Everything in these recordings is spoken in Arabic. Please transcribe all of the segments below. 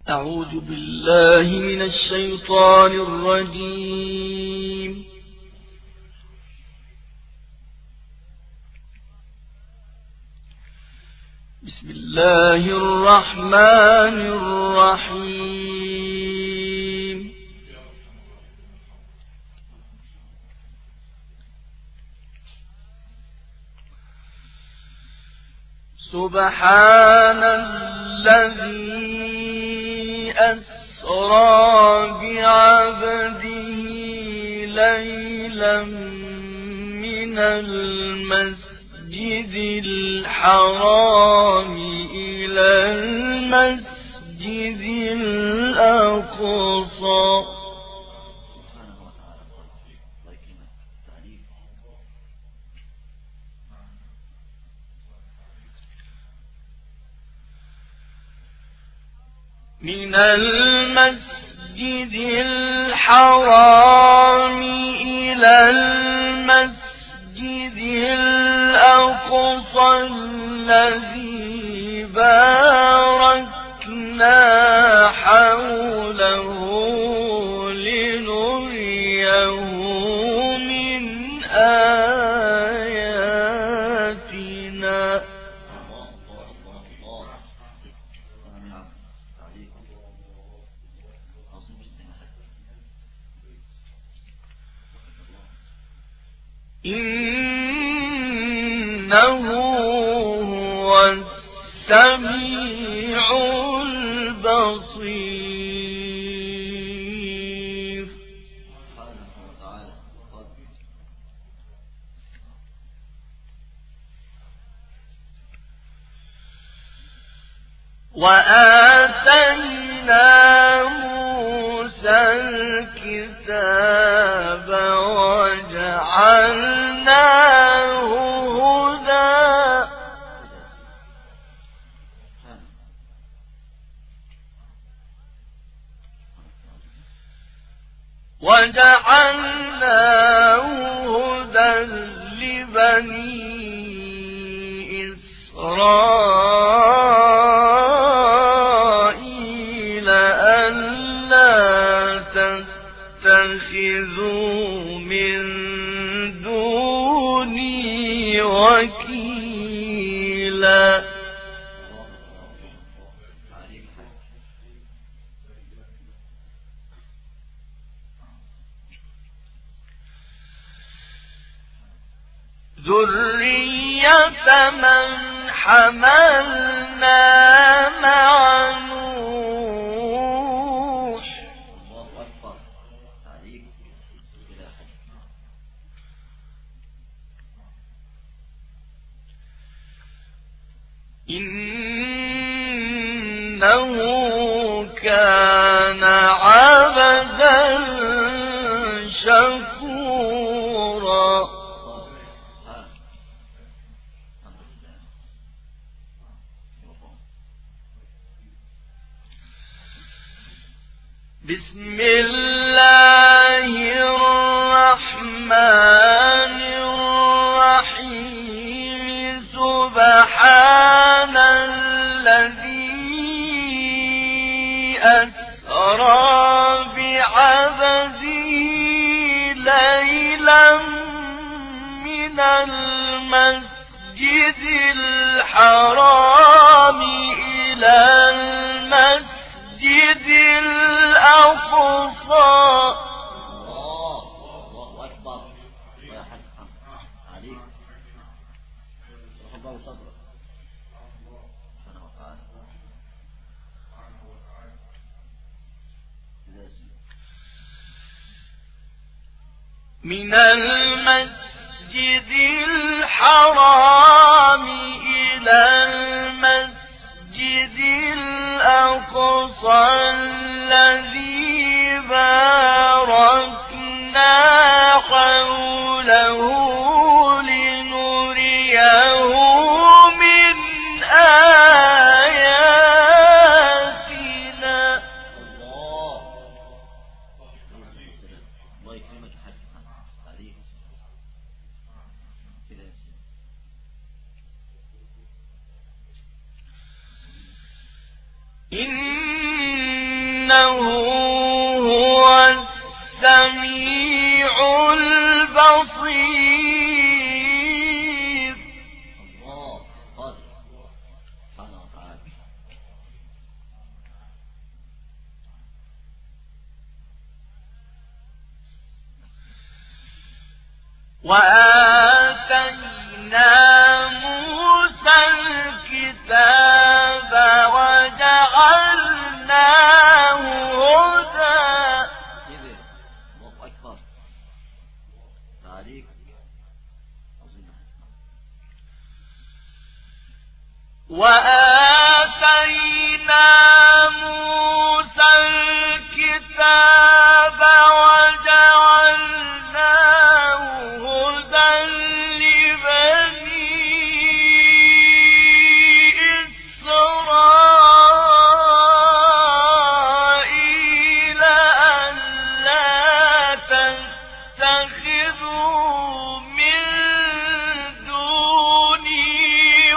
أعوذ بالله من الشيطان الرجيم. بسم الله الرحمن الرحيم. سبحان الذي أسرى بعبده ليلا من المسجد الحرام إلى المسجد الأقصى من المسجد الحرام إلى المسجد الأقصى الذي باركنا حوله لنريه من آياتنا. إنه هو السميع البصير. وآتينا موسى الكتاب وجعلناه هدى لبني إسرائيل ألا تتخذوا من دوني وكيلا. ذرية من حملنا مع نوح إنه كان عبدا شكورا. بسم الله الرحمن الرحيم. سبحان الذي أسرى بعبده ليلا من المسجد الحرام إلى المسجد الأقصى. الله أكبر. يا حاج عليك الله صبرك. من المسجد الحرام إلى المسجد الأقصى الذي باركنا حوله لنريه من آياتنا. الله يكرمك يا حاج عليك. إن هو السميع البصير. الله قادر سبحانه وتعالى. وآتينا موسى الكتاب وجعلناه هدى. الله أكبر. تعليق عظيم. وآتينا موسى الكتاب وجعلناه هدى لبني إسرائيل ألا تتخذوا من دوني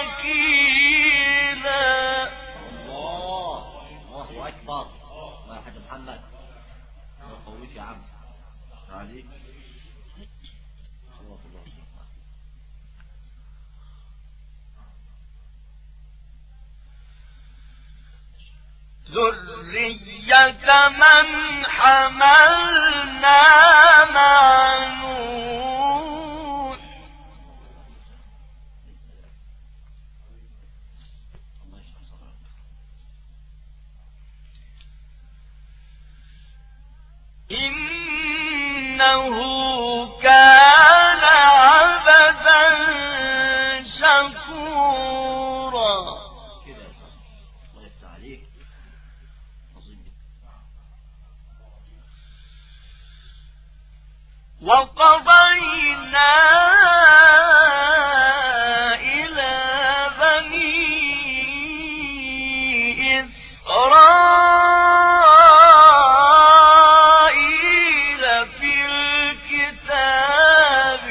وكيلا. الله أكبر. الله يا حاج محمد، الله يقويك يا عم. تعليق صلوات الله. ذرية من حملنا مع نوح. إنه كان عبدا شكورا. كده يا صاحبي، الله يفتح عليك. وقضينا إلى بني إسرائيل في الكتاب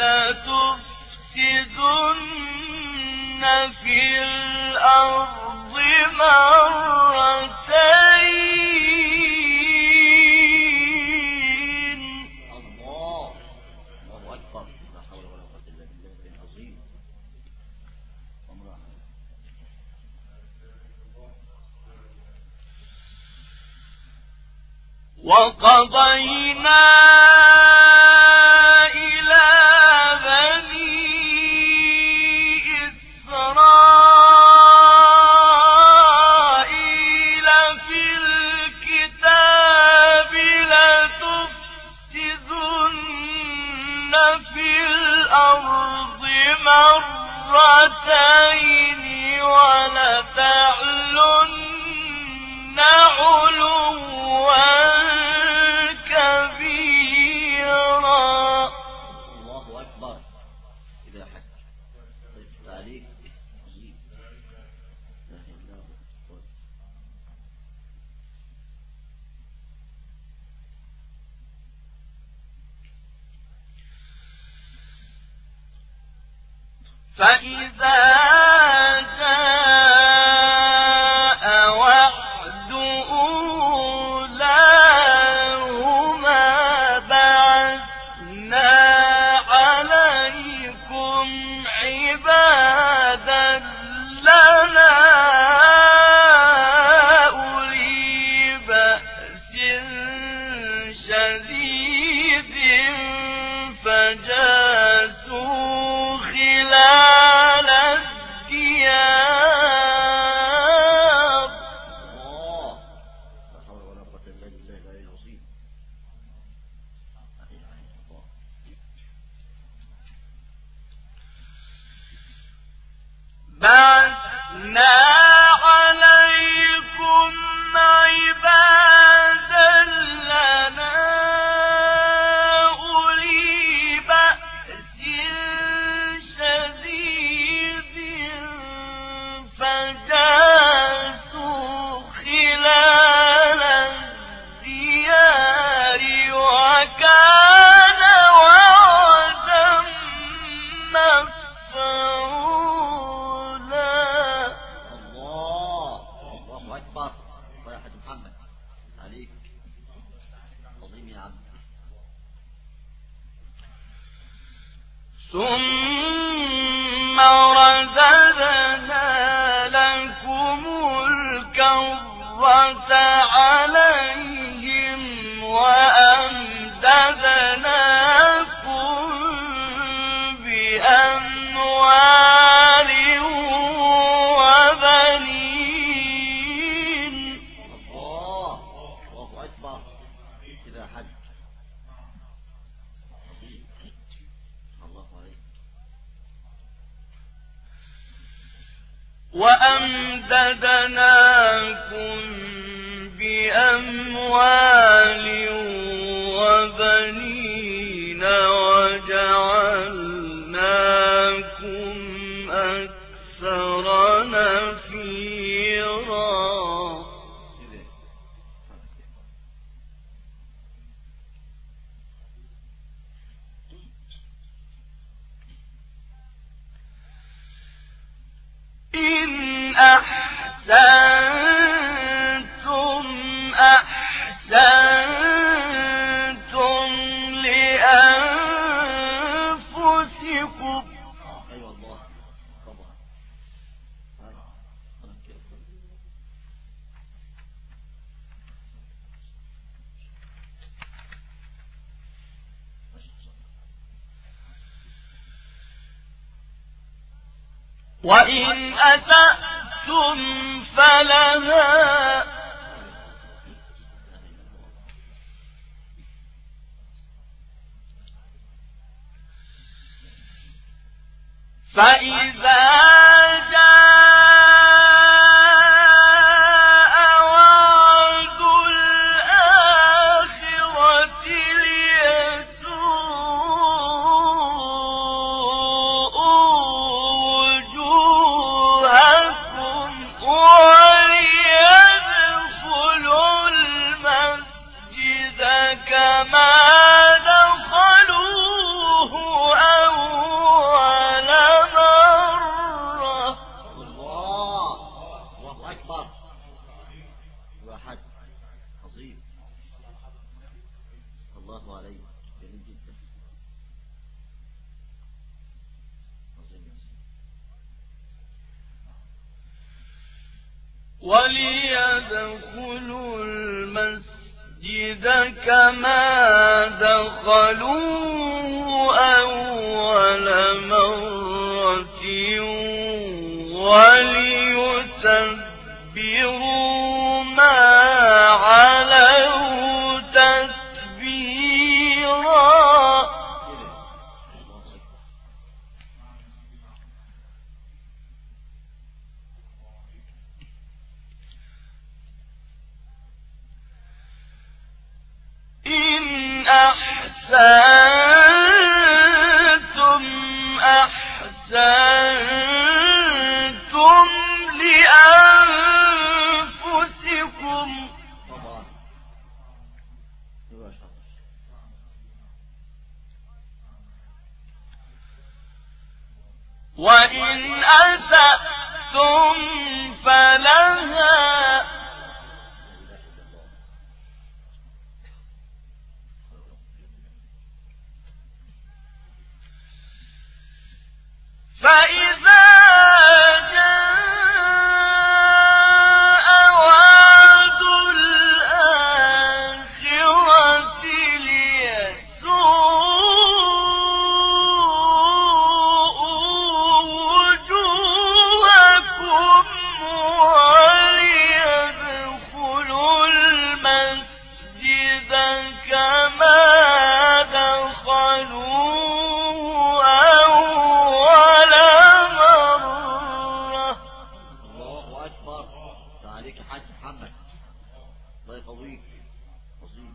لتفسدن في الأرض مرتين. الله أكبر. لا حول ولا قوة إلا بالله العظيم. وقضينا إلى بني إسرائيل في الكتاب لتفسدن في الأرض مرتين ولتعلن علوا كبيرا. الله أكبر. إذا حج تعليق عظيم. لا إله إلا الله. فإذا جاء وعد أولاهما بعثنا عليكم عبادا لنا أولي بأس شديد فجاسوا خلال الديار. الله لا حول ولا قوة إلا بالله العلي العظيم. بعثنا عليكم عبادا لنا ثم رددنا لكم الكرة عليهم وأمددناكم بأموال وبنين. الله أكبر. إذا حج الله عليك. وأمددناكم بأموال وبنين وجعلناكم أكثر نفيرا. إن أحسنتم أحسنتم لأنفسكم. أيوة الله طبعا. وإن أسأتم فلها. فإذا جاء وعد الآخرة ليسوءوا وجوهكم وليدخلوا المسجد كما دخلوه أول مرة. الله أكبر. واحد عظيم. الله عليك. جميل جدا. وليدخلوا المسجد كما دخلوه أول مرة وليتبروا ما علوا تتبيرا. إن أحسنتم أحسنتم لأنفسكم. وإن أسأتم فلها. فإذا جاء وعد الآخرة ليسوءوا وجوهكم وليدخلوا المسجد كما دخلوه أول مرة. الله أكبر. تعاليك حاج محمد. الله يقويك. عظيم.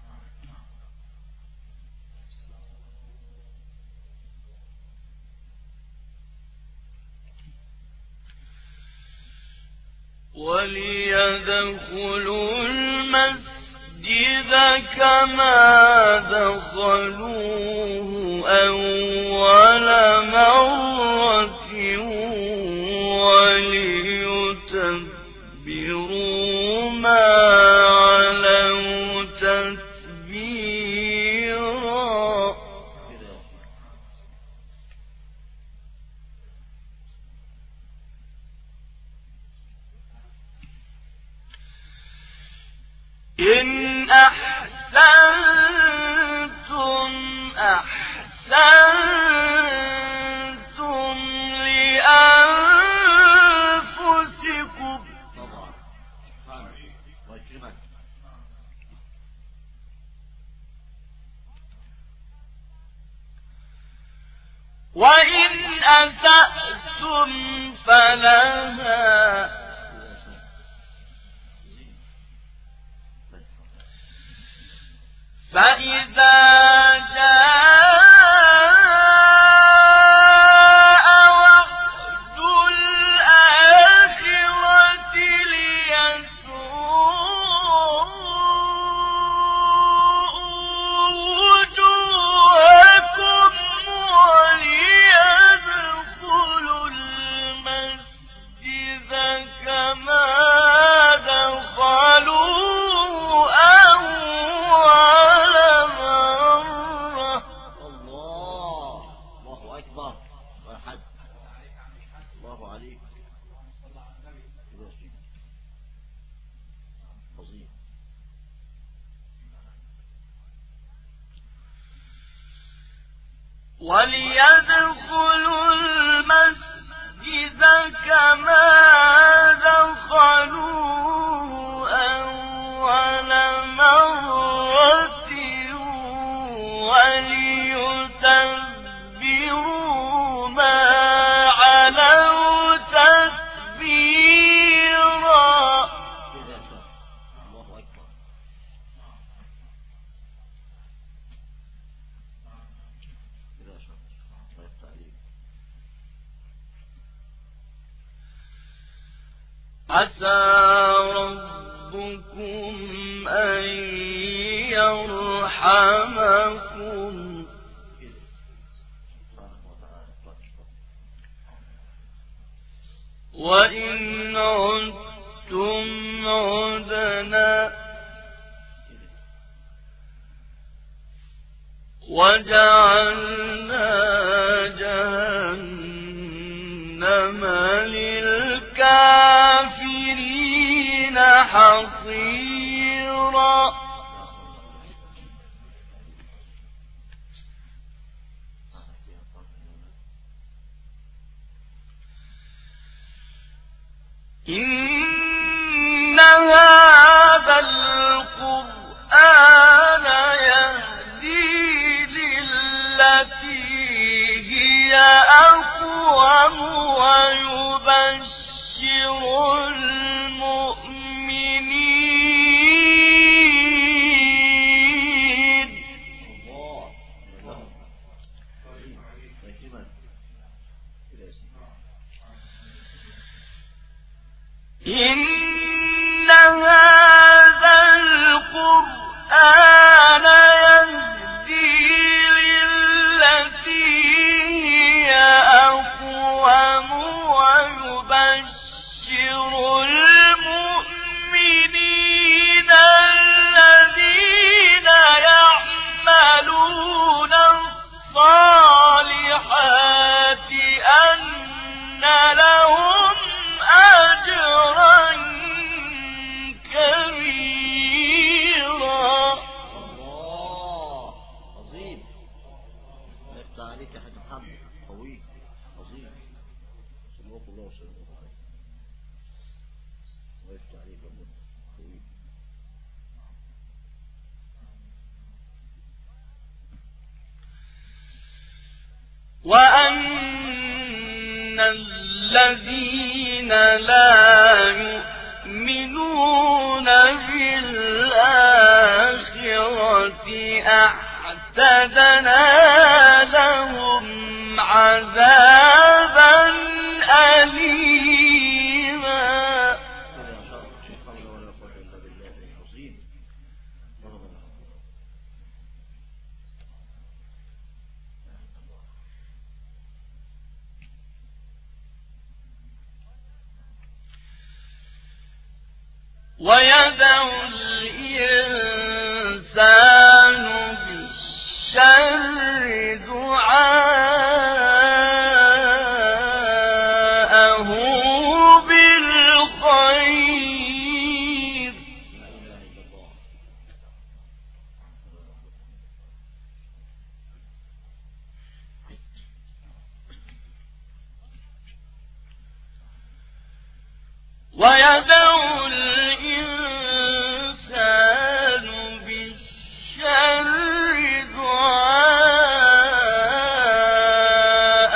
وليدخلوا المسجد كما دخلوه أول مرة وليتبروا ما علوا تتبيرا. وإن أسأتم فلها فإذا جاء وعد الآخرة ليسوءوا وجوهكم وليدخلوا المسجد كما دخلوه أول مرة. الله أكبر. الله عليك. عظيم. وليدخلوا المسجد كما دخلوه أول مرة وليتبروا ما علوا تتبيرا. الله أكبر. عسى ربكم أن يرحمكم وإن عدتم عدنا وجعلنا جهنم للكافرين حصيرا. إن هذا القرآن يهدي للتي هي أقوم ويبشر المؤمنين. إن هذا القرآن يهدي للتي هي أقوم ويبشر المؤمنين الذين يعملون الصالحات أن لهم أجرا كبيرا. الله عظيم. يفتح عليك يا حاج محمد. قوي. عظيم. سبحانك الله وسلم عليك. ويفتح عليك ربنا. قوي. وأن الذين لا يؤمنون بالآخرة أعتدنا لهم عذابا أليما. ويدعو الإنسان بالشر دعاءه بالخير. ويدعو الإنسان بالشر دعاءه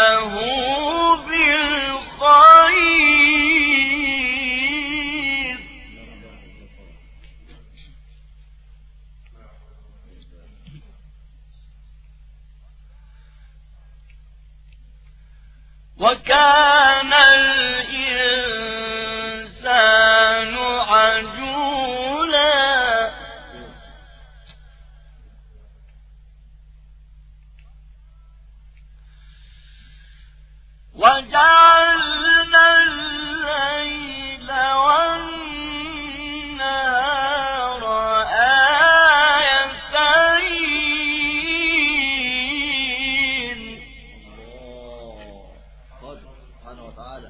وكان الإنسان عجولا وجعلنا الليل والنهار آيتين قادر سبحانه وتعالى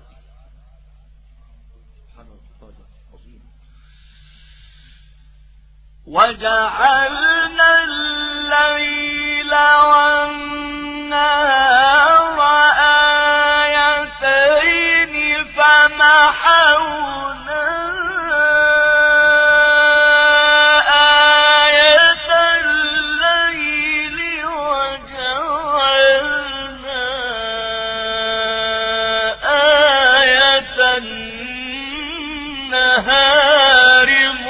سبحانه وتعالى عظيم. وجعلنا الليل والنهار آيتين فمحونا آية الليل وجعلنا آية النهار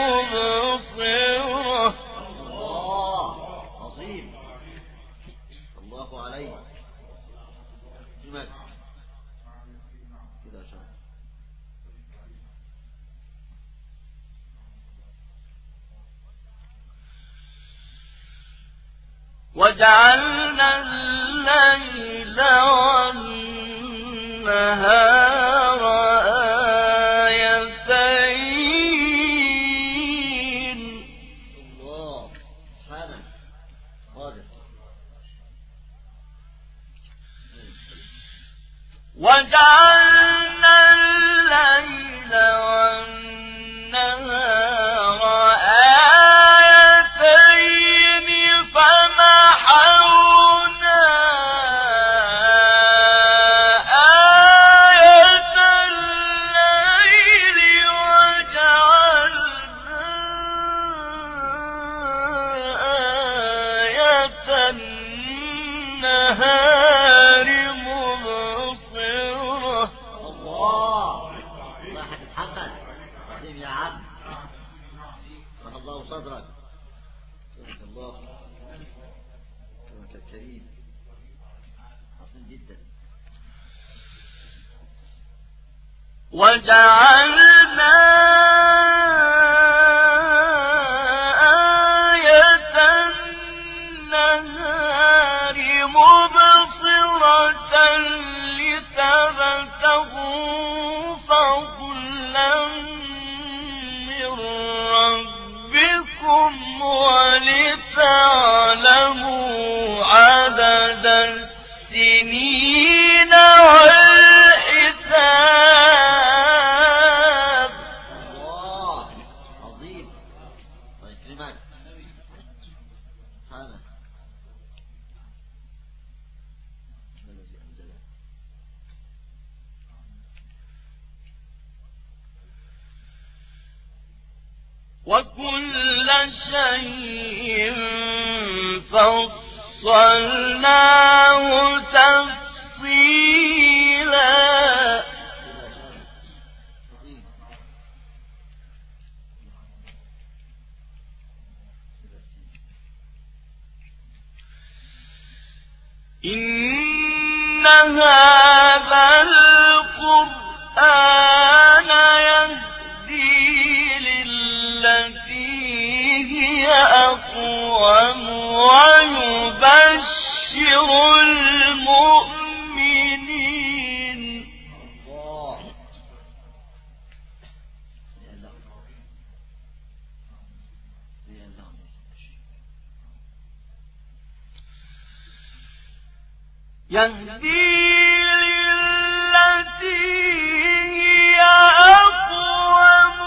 مبصرة. الله عظيم. الله عليه لماذا كده يا شباب؟ وجعلنا الليل والنهار آيتين الله سبحانه قادر. وجعلنا الليل والنهار آيتين فمحونا آية الليل وجعلنا آية النهار مبصرة. الله الله هتتحمل عظيم يا عم. رحم الله صدرك. سبحان الله كرمك الكريم عظيم جدا. وجعلنا آية النهار مبصرة لتبتغوا فضلا من ربكم ولتعلموا عدد السنين والحساب. الله عظيم. الله يكرمك سبحانه الذي أنزله. وكل شيء فصلناه تفصيلا. إن هذا القرآن يهدي للتي هي أقوم ويبشر المؤمنين. الله يهدي للتي هي أقوم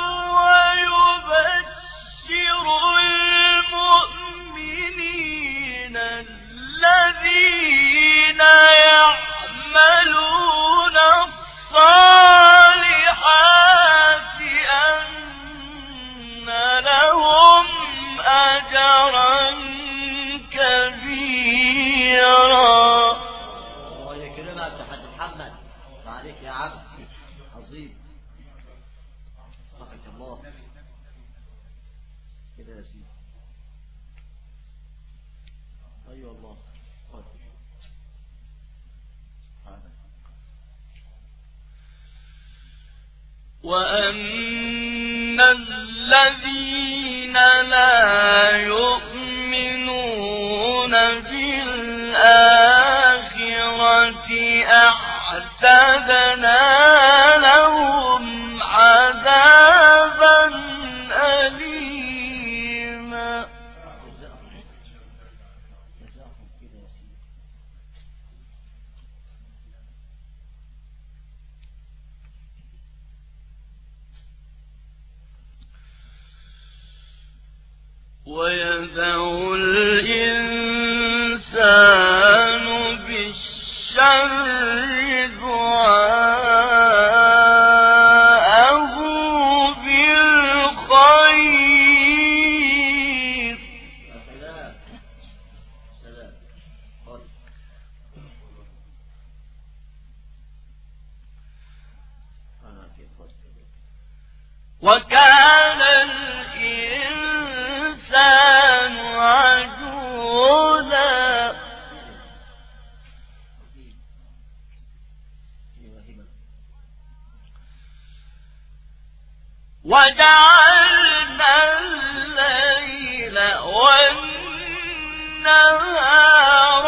ويبشر المؤمنين الذين يعملون الصالحات أن لهم أجرا كبيرا. الله يكرمك هتتحمل عليك يا عبد عظيم. صدقك الله كده يا سيدي. ايوه الله قادر سبحانه وأن الذين لا يؤمنون بالآخرة أعتدنا لهم عذابا أليما. ويدعو الإنسان بالشر دعاءه بالخير. وكان الإنسان عجولا. وجعلنا الليل والنهار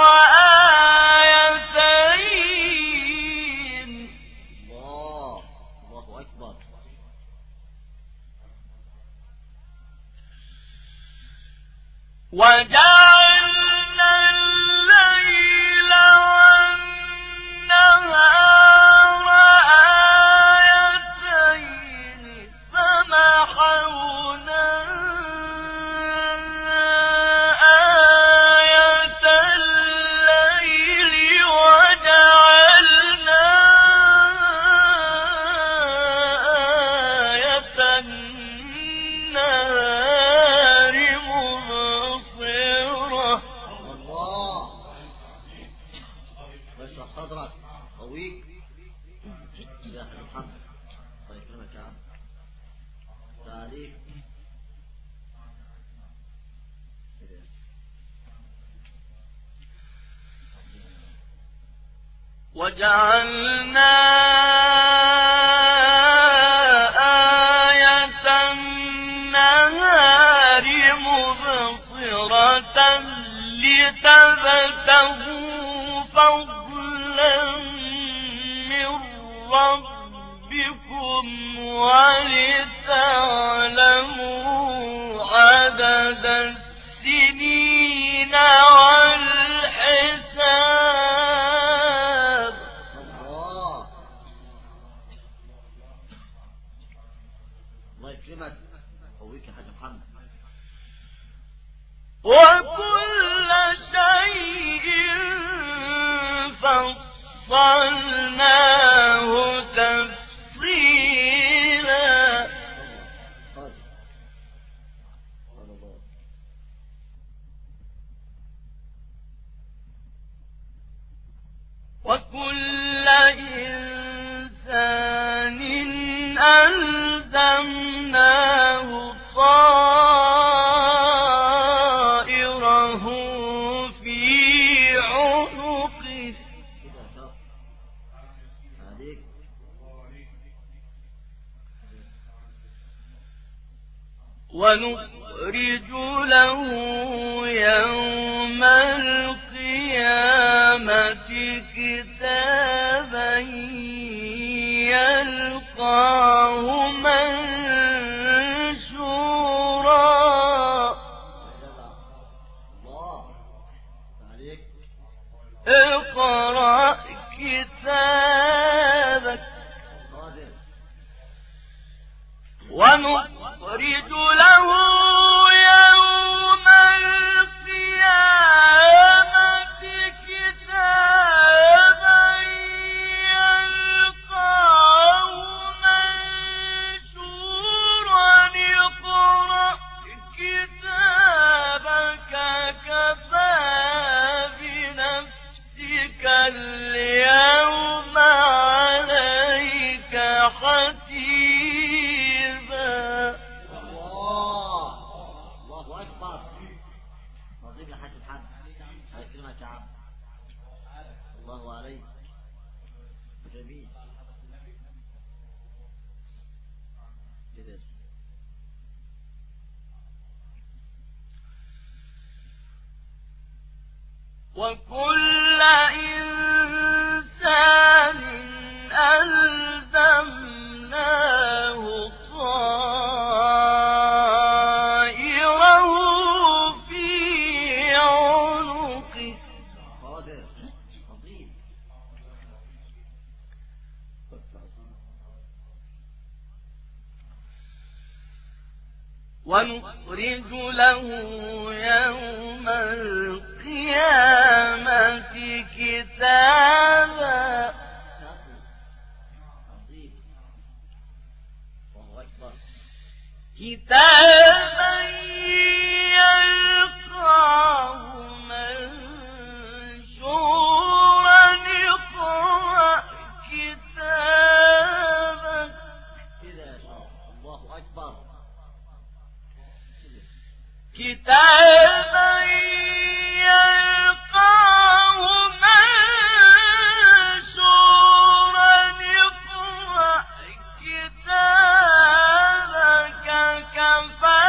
آيتين. الله أكبر. وجعلنا الليل والنهار آيتين فمحونا آية الليل وجعلنا آية النهار مبصرة. الله واشرح صدرك قويك يا أخي محمد. الله يكرمك يا عم. تعليق وجعلنا آية النهار مبصرة لتبتغوا فضلا من ربكم ولتعلموا عدد السنين والحساب. الله يكرمك قويك يا حاج محمد. وكل شيء فصلناه تفصيلا. وكل إنسان ألزمناه طائره في عنقه. ونخرج له يوم القيامة كتابا يلقاه منشورا. اقرأ كتابك. ونخرج له يوم القيامة كتابا يلقاه منشورا. اقرأ كتابك كفى بنفسك اليوم عليك حسيبا. الله أكبر. نظيم يا حاج محمد. الله يكرمك يا عم. الله عليك. جميل. وكل إنسان ألزمناه طائره في عنقه ونخرج له يوم القيامة كتابا يلقاه منشورا اقرأ كتابك الله أكبر كتابا يلقاه منشورا اقرأ كتابك كفى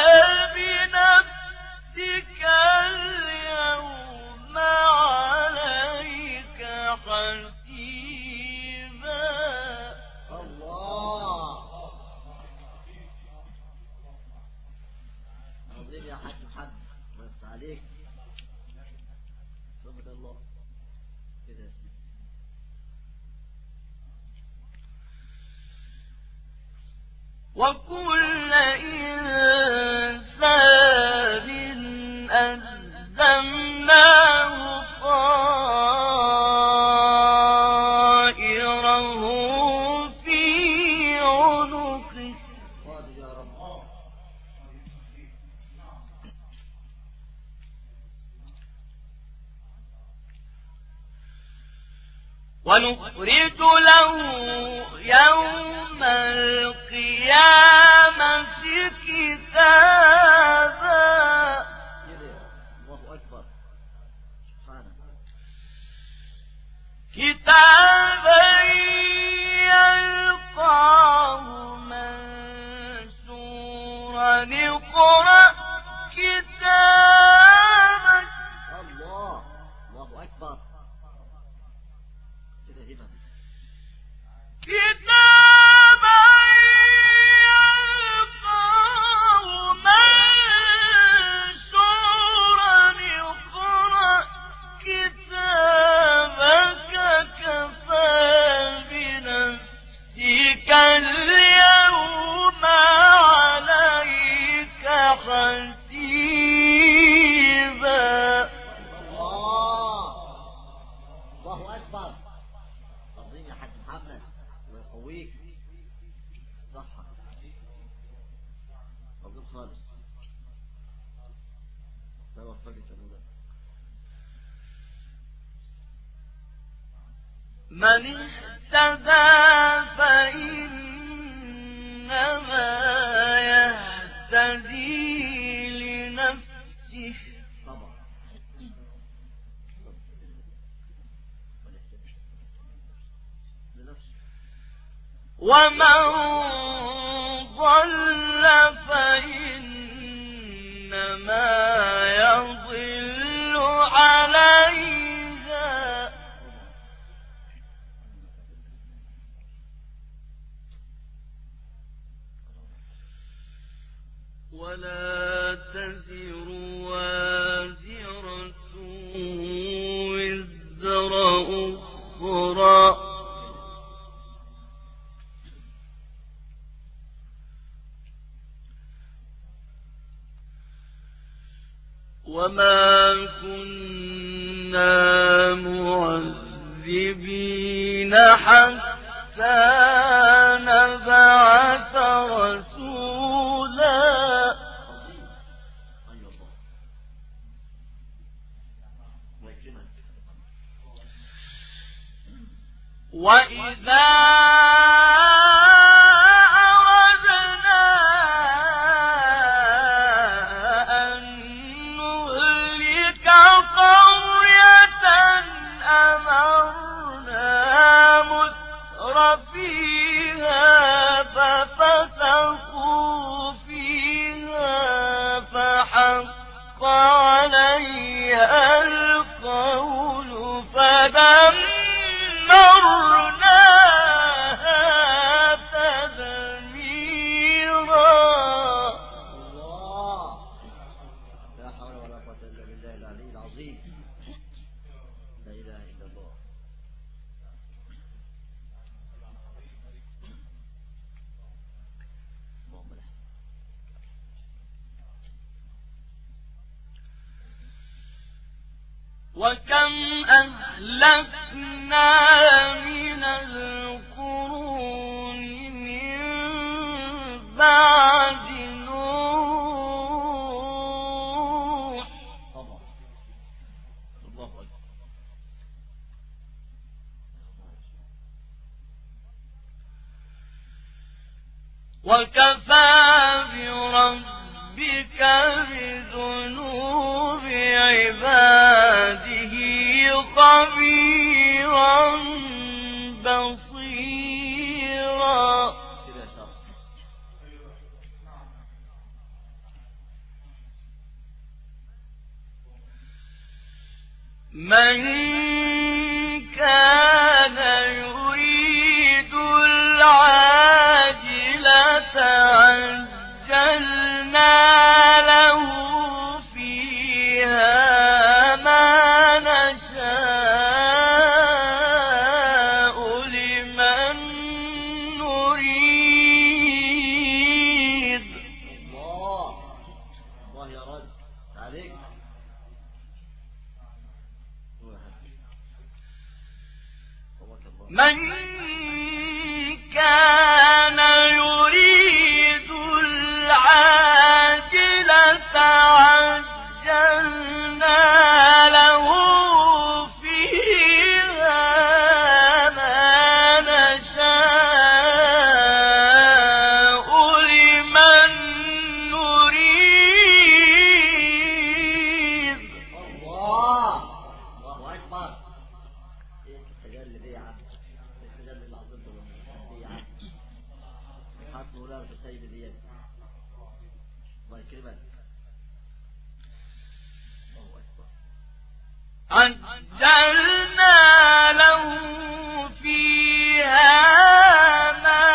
بنفسك اليوم عليك حسيبا الله عظيم يا حاج محمد وقفت عليك رحمة الله كده يا سيدي وكل إنسان ألزمناه طائره في عنقه قادر يا رب ونخرج له يوم القيامة كتابا الله أكبر سبحانه كتابا يلقاه منشورا اقرأ كتابك الله أكبر كده همم كتابا يلقاه منشورا اقرأ كتابك كفى بنفسك اليوم عليك حسيبا الله أكبر عظيم يا حاج محمد ويقويك الصحة عظيم خالص لا وفقك يا مولانا من اهتدى فإنما يهتدي لنفسه طبعا ومن ضل فإنما يضل عليها ولا تزر وازرة وزر أخرى وما كنا معذبين حتى نبعث رسولا وإذا أردنا أن نهلك قرية أمرنا مترفيها ففسقوا فحق عليها القول فدمرناها تدميرا. الله، لا حول ولا قوة إلا بالله العلي العظيم. لا إله إلا الله. وكم أهلكنا من القرون من بعد نوح. الله أكبر. وكفى بربك بذنوب عباده خبيرا بصيرا. من كان يريد العاجلة عجلنا له فيها ما نشاء لمن نريد. الله، الله يا رب عليك. من كان يريد العاجلة عجلنا له فيها ما نشاء لمن نريد. الله، الله أكبر. إيه التجلي دي يا عم؟ التجلي العظيم ده يا عم. حط ولا في السيد دي. الله يكرمك. الله أكبر. عجلنا له فيها ما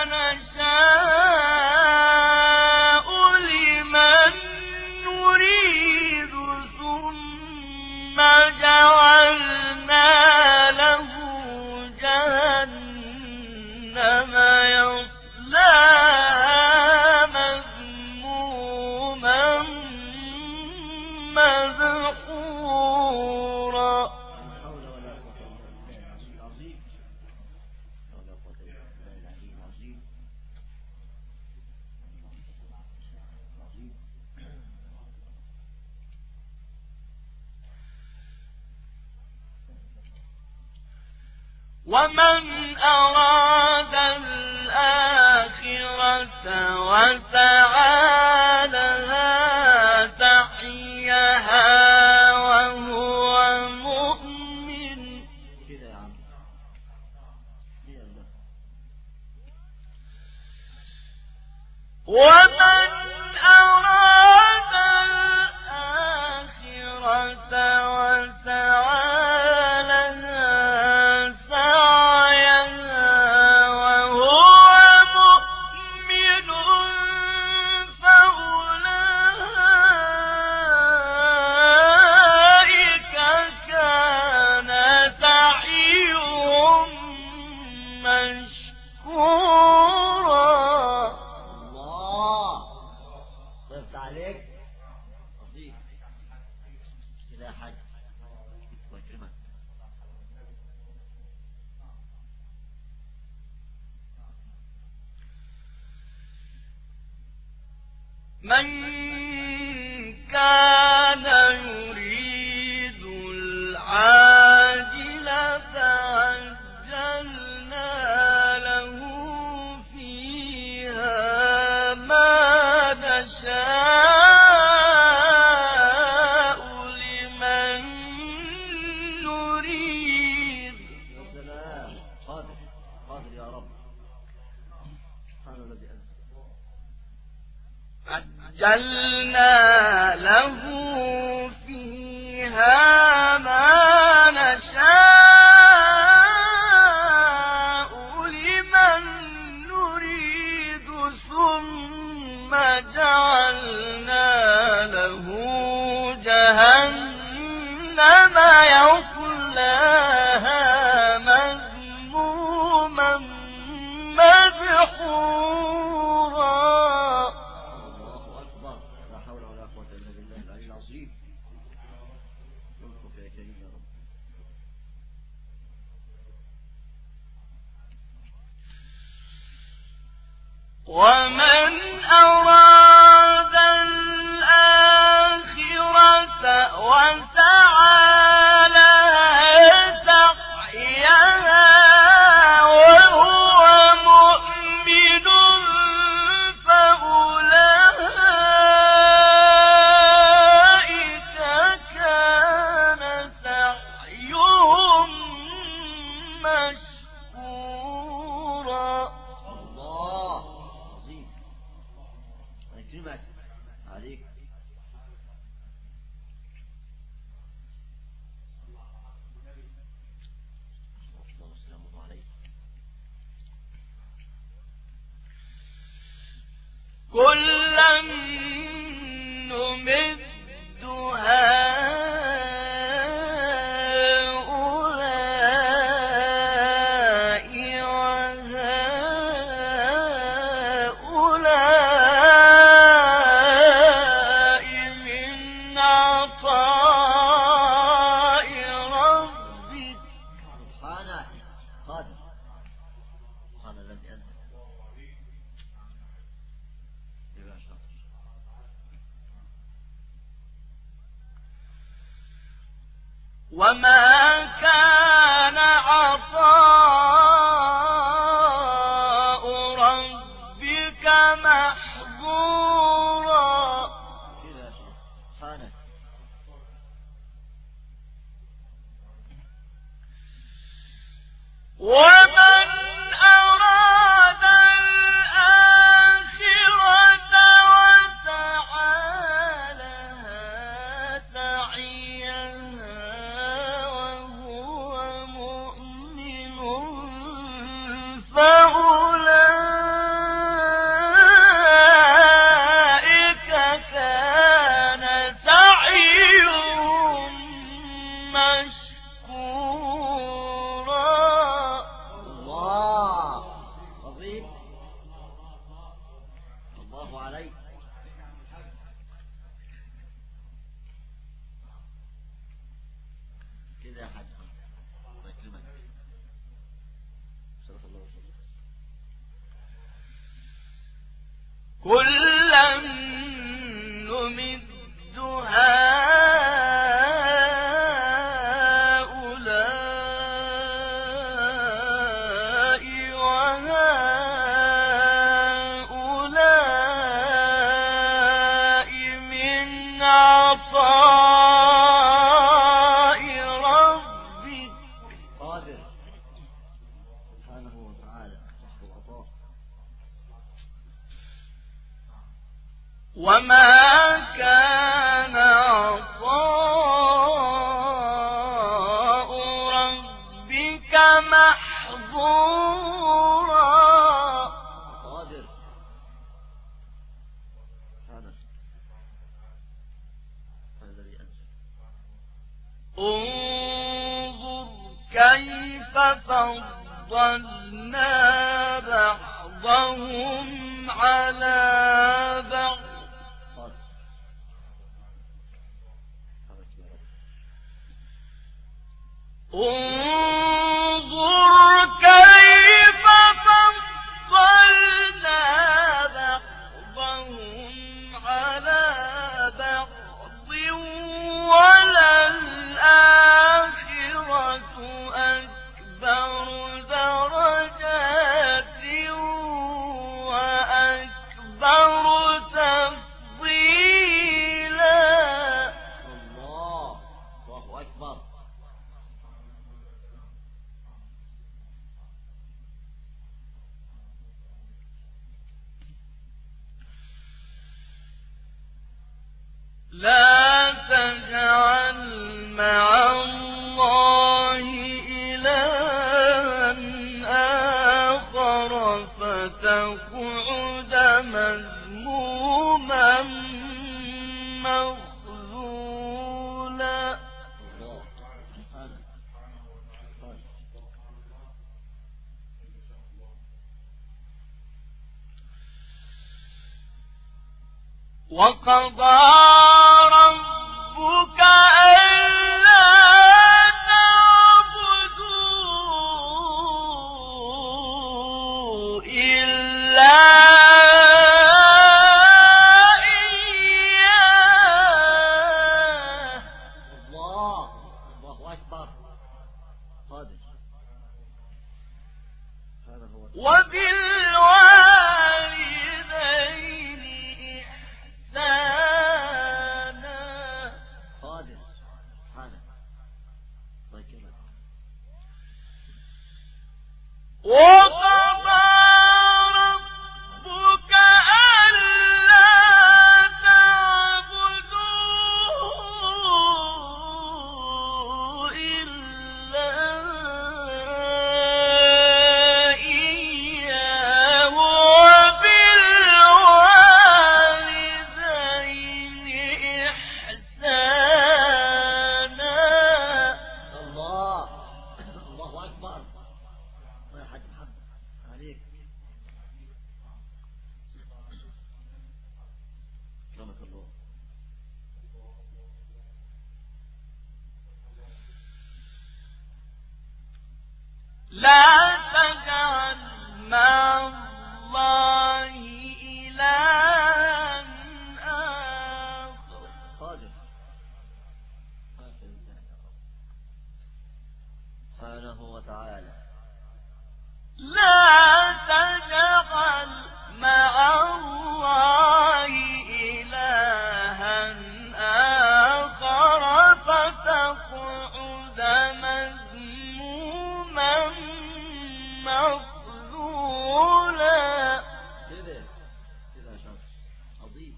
نشاء لمن نريد ثم جعلنا له جهنم يصلاها مذموما مدحورا. لا حول ولا قوة إلا بالله العظيم. ولا قوة إلا بالله العظيم. ومن أراد الآخرة وسعى لها سعيها وهو مؤمن. كده يا عم. ومن أراد الآخرة وسعى لها سعيها وهو مؤمن فأولئك كان سعيهم مشكورا. الله، طيبت عليك. عظيم كده يا حاج. الله يكرمك. من كان يريد العاجلة عجلنا له فيها ما نشاء لمن نريد. يا سلام. قادر قادر يا رب. سبحان الذي أنزل. عجلنا له إلا بالله العلي العظيم. الطف يا كريم يا رب. ومن أراد الآخرة وسعى لها سعيها وهو مؤمن فأولئك كان سعيهم مشكورا. الله عظيم. يكرمك عليك. والسلام عليك. كلا نمد هؤلاء وهؤلاء من عطاء ربك. سبحانه قادر. سبحان الذي أنزل. يبقى شاطر. وما كان عطاء ربك محظورا. كده يا شيخ. سبحانك. ومن أراد الآخرة وسعى لها سعيها وهو مؤمن فأولئك كان سعيهم مشكورا. الله عظيم. الله عليك. كده يا حاج. الله يكرمك. صدق الله وسلم. كلا نمد هؤلاء وهؤلاء من عطاء ربك. قادر سبحانه وتعالى. صح العطاء. وما كان عطاء ربك محظورا. قادر سبحانه. هذا الذي أنزل. انظر كيف فضلنا بعضهم على بعض. قادر. سبحانك يا رب. انظر كيف فضلنا بعضهم على بعض وللآخرة أكبر درجات وأكبر تفضيلا. الله. الله أكبر. لا تجعل مع الله إلها آخر فتقعد مذموما مخذولا. الله سبحانه. قادر. وقضى لا تجعل مع الله إلها آخر. قادر سبحانه وتعالى. لا تجعل مع الله إلها آخر فتقعد مذموما مخذولا. كده يا شاطر عظيم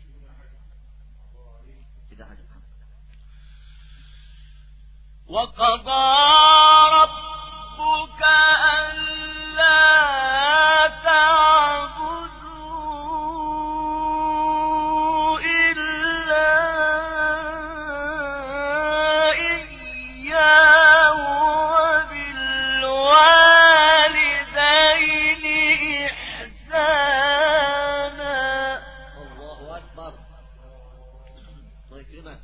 كده حاجة. وقضى ربك ألا تعبدوا إلا إياه وبالوالدين إحسانا. الله أكبر. الله يكرمك.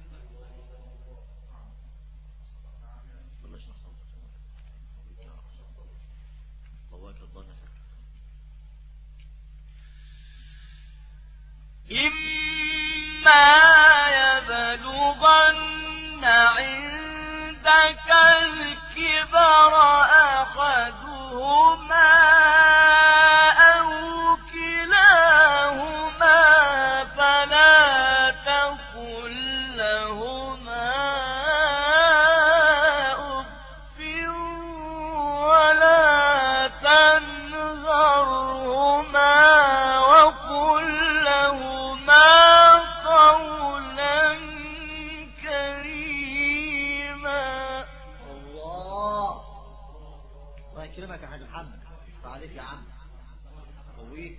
إما يبلغن عندك الكبر أحدهما أو كلاهما فلا تقل لهما أف ولا تنهرهما وقل لهما قولا كريما. الله يكرمك يا حاج محمد. عليك يا عم قويك.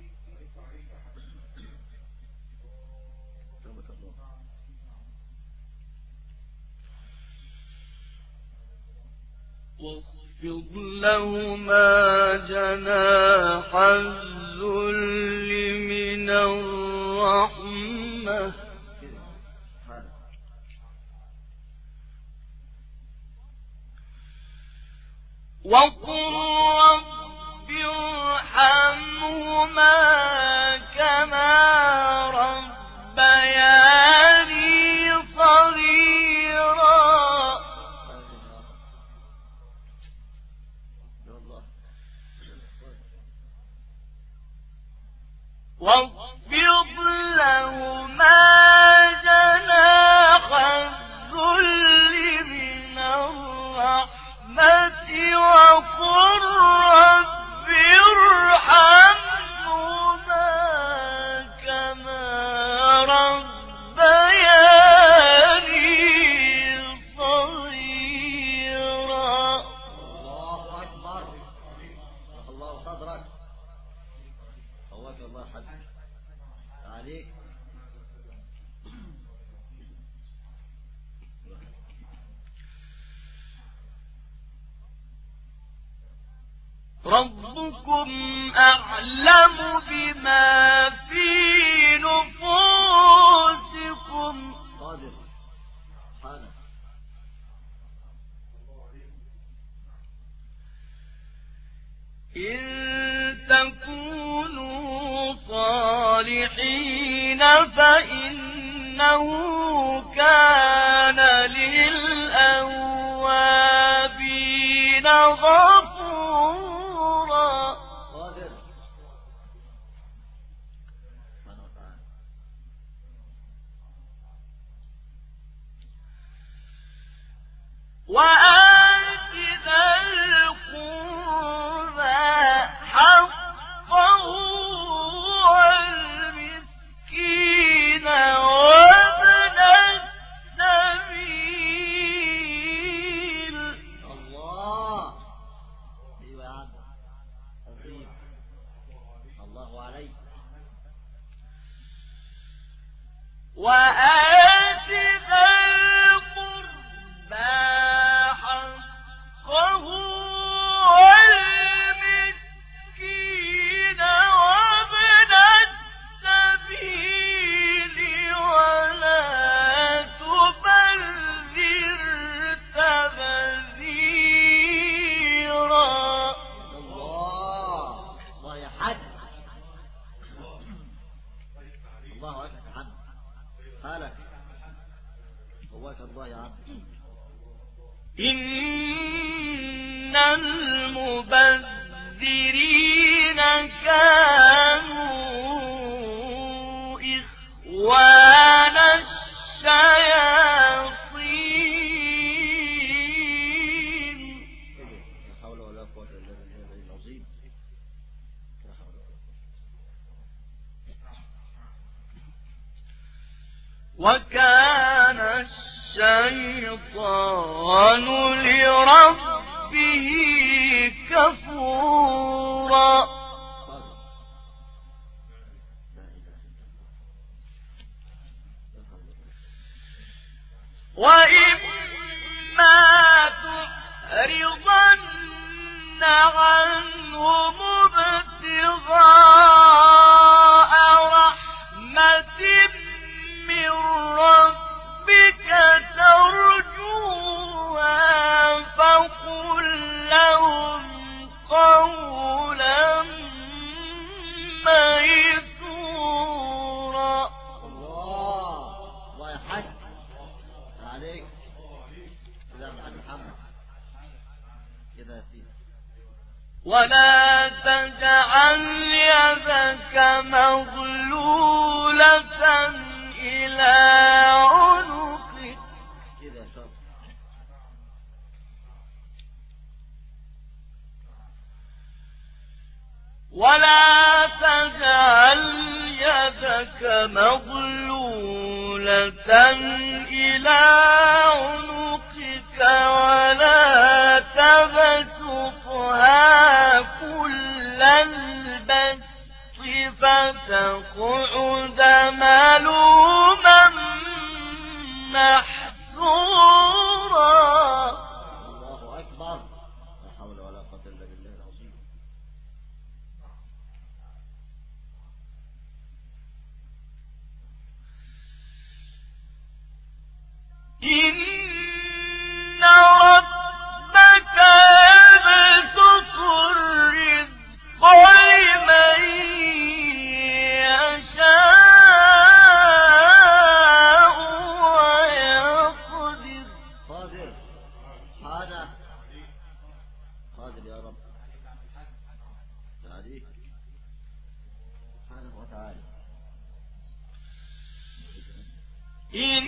واخفض لهما جناح الذل من الرحمة وقل رب ارحمهما كما ربياني صغيرا. واخفض لهما جناح الذل من الرحمة وقل رب ارحمهما كما ربياني صغيرا. الله أكبر. الله صدرك. قواك الله حسن عليك. ربكم أعلم بما في نفوسكم. قادر سبحانه. إن تكونوا صالحين فإنه كان للأوابين غفورا. قادر سبحانه وتعالى. وآت ذا القربى حقه والمسكين وابن السبيل. الله. ايوه يا عم عظيم. الله عليك. وآت ذا القربى بارك الله يا عم. إن المبذرين كانوا إخوان الشياطين. لا حول ولا قوة إلا بالله العظيم. لا حول ولا قوة. وكان الشيطان لربه كفورا. وإما تعرضن عنهم ابتغاء رحمة من ربك ترجوها فقل لهم قولا ميسورا. الله يا حاج عليك كده يا محمد كده يا سيدي. ولا تجعل يدك مغلولة إلى عنقك كده يا شاطر. ولا تجعل يدك مغلولة إلى عنقك ولا تبسطها كل البسط فتقعد ملوما محسورا. الله أكبر. لا حول ولا قوة إلا بالله العظيم. إن ربك يبسط الرزق لمن يشاء ويقدر. قادر حانا قادر يا رب عليك سبحانه وتعالى. إن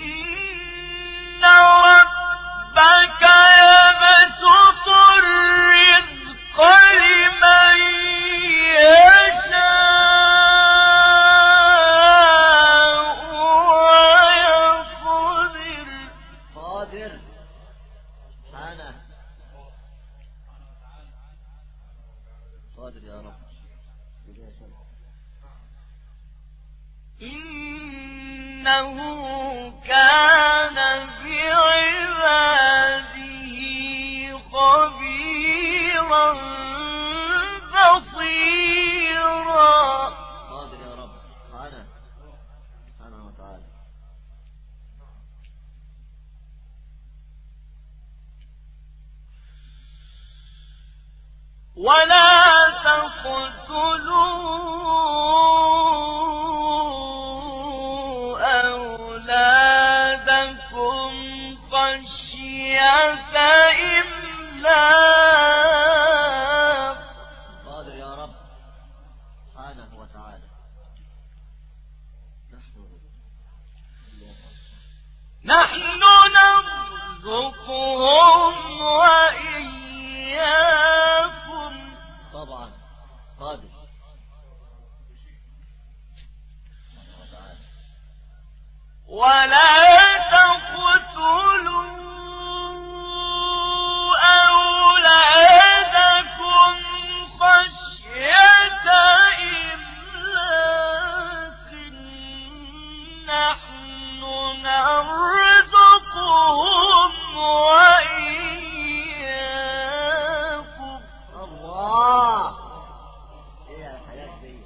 ربك يبسط الرزق لمن يشاء ويقدر. قادر حانا قادر يا رب. إنه كان بعباده خبيرا بصيرا. قادر يا رب حانا سبحانه وتعالى. ولا تقتلوا أولادكم خشية إملاق. قادر يا رب سبحانه وتعالى. نحن نرزقهم وإياكم. طبعا قادر. ولا تقتلوا أولادكم خشية إملاق. نحن نرزقهم وإياكم. الله ايه الحياة دي.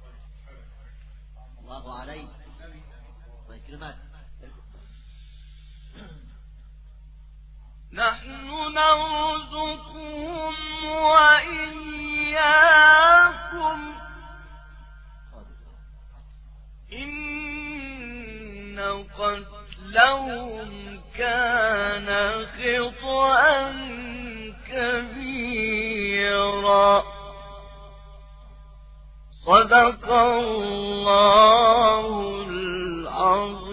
الله عليك الله يكرمك. نحن نرزقهم وإياكم. إن قتل لهم كان خطأ كبيرا. صدق الله العظيم.